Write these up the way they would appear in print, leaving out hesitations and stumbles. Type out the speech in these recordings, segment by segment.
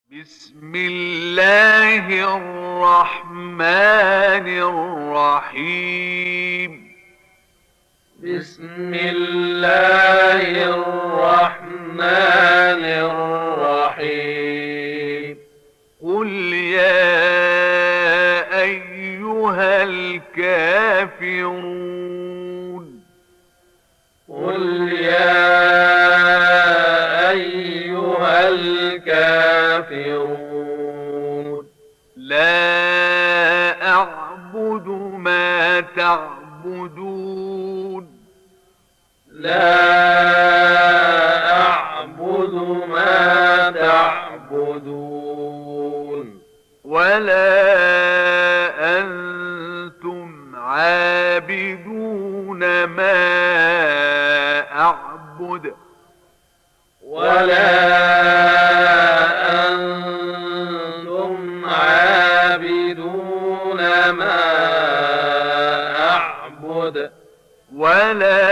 بسم الله الرحمن الرحيم. بسم الله الرحمن الرحيم. قل يا أيها الكافرون. قل يا أيها الكافرون. لا أعبد ما تعبدون. لا أعبد ما تعبدون. ولا أنتم عابدون ما أعبد. ولا أنتم عابدون ما أعبد. ولا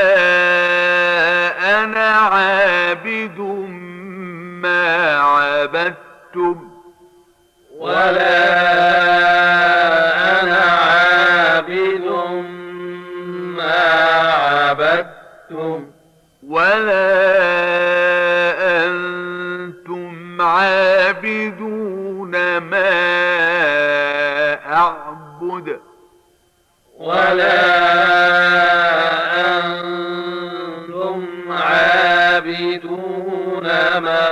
أنا عابد ما عبدتم. ولا أنا عابد ما عبدتم. ولا أنتم عابدون ما أعبد. ولا أنتم عابدون ما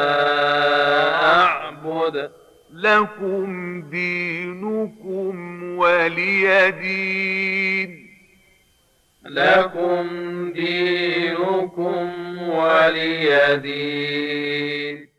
أعبد. لكم دينكم ولي دين. لكم دينكم ولي دين.